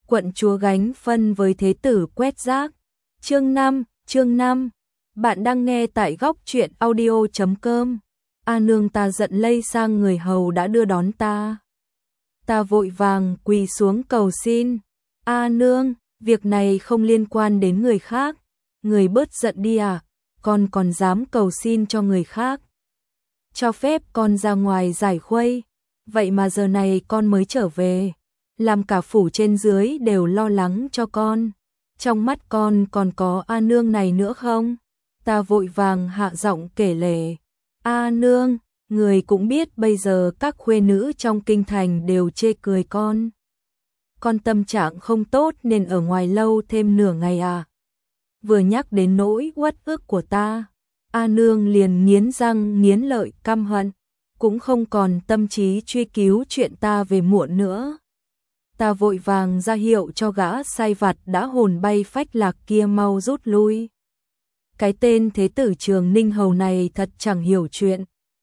quận chúa gánh phân với thế tử quét rác. Chương 5, bạn đang nghe tại góc truyện audio.com. A nương, ta giận lây sang người hầu đã đưa đón ta. Ta vội vàng quỳ xuống cầu xin. A nương, việc này không liên quan đến người khác, người bớt giận đi à, con còn dám cầu xin cho người khác. Cho phép con ra ngoài giải khuây, vậy mà giờ này con mới trở về, làm cả phủ trên dưới đều lo lắng cho con. Trong mắt con còn có A nương này nữa không? Ta vội vàng hạ giọng kể lể. A nương, người cũng biết bây giờ các khuê nữ trong kinh thành đều chê cười con. Con tâm trạng không tốt nên ở ngoài lâu thêm nửa ngày à. Vừa nhắc đến nỗi uất ức của ta, A nương liền nghiến răng nghiến lợi căm hận, cũng không còn tâm trí truy cứu chuyện ta về muộn nữa. Ta vội vàng ra hiệu cho gã sai vặt đã hồn bay phách lạc kia mau rút lui. Cái tên thế tử Trường Ninh Hầu này thật chẳng hiểu chuyện.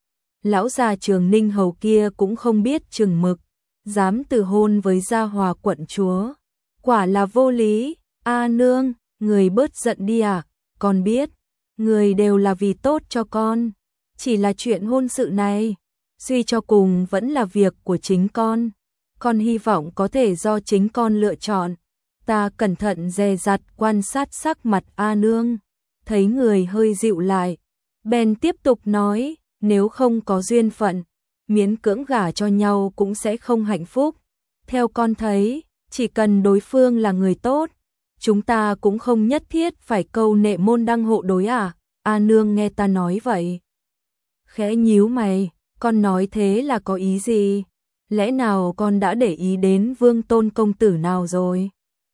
Lão già Trường Ninh Hầu kia cũng không biết chừng mực, dám từ hôn với gia hòa quận chúa. Quả là vô lý. A nương, người bớt giận đi à, con biết, người đều là vì tốt cho con. Chỉ là chuyện hôn sự này, suy cho cùng vẫn là việc của chính con. Con hy vọng có thể do chính con lựa chọn. Ta cẩn thận dè dặt quan sát sắc mặt A nương, thấy người hơi dịu lại, bèn tiếp tục nói, nếu không có duyên phận, miễn cưỡng gả cho nhau cũng sẽ không hạnh phúc. Theo con thấy, chỉ cần đối phương là người tốt, chúng ta cũng không nhất thiết phải câu nệ môn đăng hộ đối à. A nương nghe ta nói vậy, khẽ nhíu mày, con nói thế là có ý gì? Lẽ nào con đã để ý đến Vương Tôn công tử nào rồi?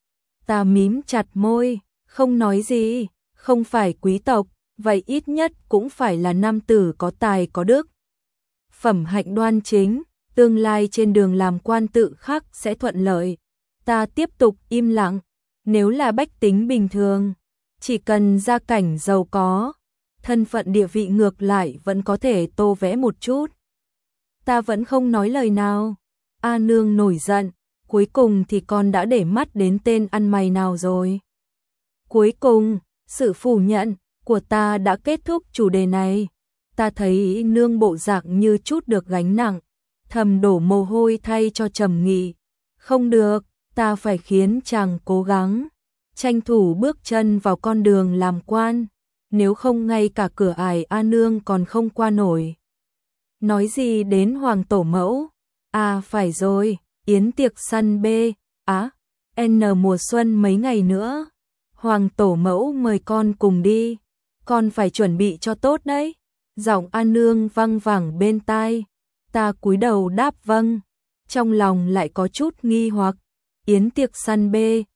Ta mím chặt môi, không nói gì, không phải quý tộc, vậy ít nhất cũng phải là nam tử có tài có đức. Phẩm hạnh đoan chính, tương lai trên đường làm quan tự khắc sẽ thuận lợi. Ta tiếp tục im lặng, nếu là bách tính bình thường, chỉ cần gia cảnh giàu có, thân phận địa vị ngược lại vẫn có thể tô vẽ một chút. Ta vẫn không nói lời nào. A nương nổi giận, cuối cùng thì con đã để mắt đến tên ăn mày nào rồi? Cuối cùng, sự phủ nhận của ta đã kết thúc chủ đề này. Ta thấy nương bộ dạng như chút được gánh nặng, thầm đổ mồ hôi thay cho Trầm Nghị. Không được, ta phải khiến chàng cố gắng, tranh thủ bước chân vào con đường làm quan, nếu không ngay cả cửa ải A nương còn không qua nổi. Nói gì đến hoàng tổ mẫu? À phải rồi, yến tiệc săn B, N mùa xuân mấy ngày nữa. Hoàng tổ mẫu mời con cùng đi, con phải chuẩn bị cho tốt đấy. Giọng A nương vang vẳng bên tai, ta cúi đầu đáp vâng, trong lòng lại có chút nghi hoặc. Yến tiệc săn B,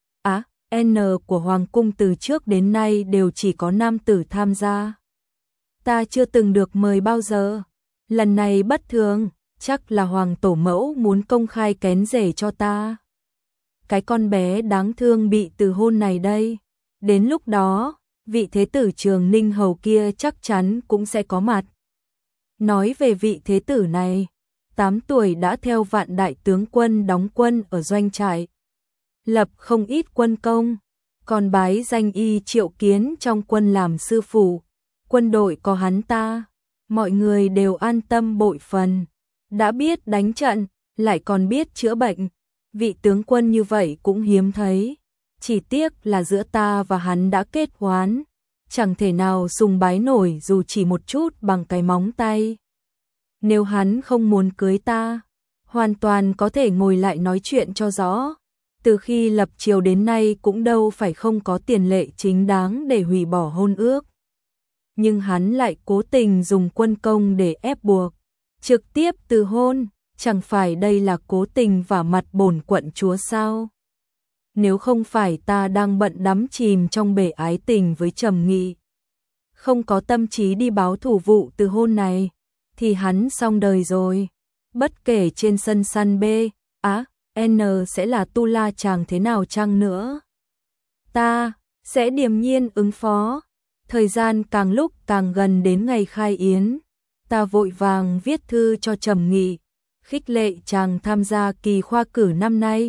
N của hoàng cung từ trước đến nay đều chỉ có nam tử tham gia. Ta chưa từng được mời bao giờ. Lần này bất thường, chắc là hoàng tổ mẫu muốn công khai kén rể cho ta. Cái con bé đáng thương bị từ hôn này đây. Đến lúc đó, vị thế tử Trường Ninh Hầu kia chắc chắn cũng sẽ có mặt. Nói về vị thế tử này, 8 tuổi đã theo vạn đại tướng quân đóng quân ở doanh trại, lập không ít quân công, còn bái danh y Triệu Kiến trong quân làm sư phụ. Quân đội có hắn ta, mọi người đều an tâm bội phần. Đã biết đánh trận, lại còn biết chữa bệnh. Vị tướng quân như vậy cũng hiếm thấy. Chỉ tiếc là giữa ta và hắn đã kết oán, chẳng thể nào sùng bái nổi dù chỉ một chút bằng cái móng tay. Nếu hắn không muốn cưới ta, hoàn toàn có thể ngồi lại nói chuyện cho rõ. Từ khi lập triều đến nay cũng đâu phải không có tiền lệ chính đáng để hủy bỏ hôn ước. Nhưng hắn lại cố tình dùng quân công để ép buộc, trực tiếp từ hôn, chẳng phải đây là cố tình vả mặt bổn quận chúa sao? Nếu không phải ta đang bận đắm chìm trong bể ái tình với Trầm Nghị, không có tâm trí đi báo thù vụ từ hôn này, thì hắn xong đời rồi. Bất kể trên sân săn B, N sẽ là tu la chàng thế nào chăng nữa, ta sẽ điềm nhiên ứng phó. Thời gian càng lúc càng gần đến ngày khai yến, ta vội vàng viết thư cho Trầm Nghị, khích lệ chàng tham gia kỳ khoa cử năm nay.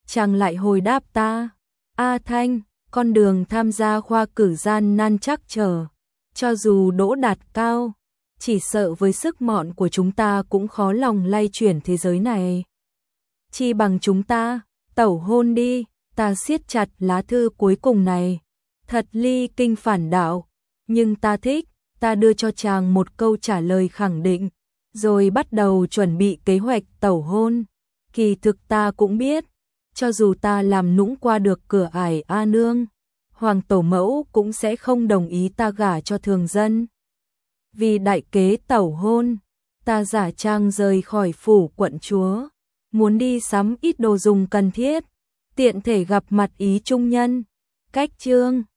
chàng lại hồi đáp ta. A Thanh, con đường tham gia khoa cử gian nan trắc trở, cho dù đỗ đạt cao, chỉ sợ với sức mọn của chúng ta cũng khó lòng lay chuyển thế giới này. Chi bằng chúng ta tẩu hôn đi. Ta siết chặt lá thư cuối cùng này, thật ly kinh phản đạo, nhưng ta thích. Ta đưa cho chàng một câu trả lời khẳng định, rồi bắt đầu chuẩn bị kế hoạch tẩu hôn. Kỳ thực ta cũng biết, cho dù ta làm nũng qua được cửa ải A Nương, Hoàng tổ mẫu cũng sẽ không đồng ý ta gả cho thường dân. Vì đại kế tẩu hôn, ta giả trang rời khỏi phủ quận chúa, muốn đi sắm ít đồ dùng cần thiết, tiện thể gặp mặt ý trung nhân. Cách chương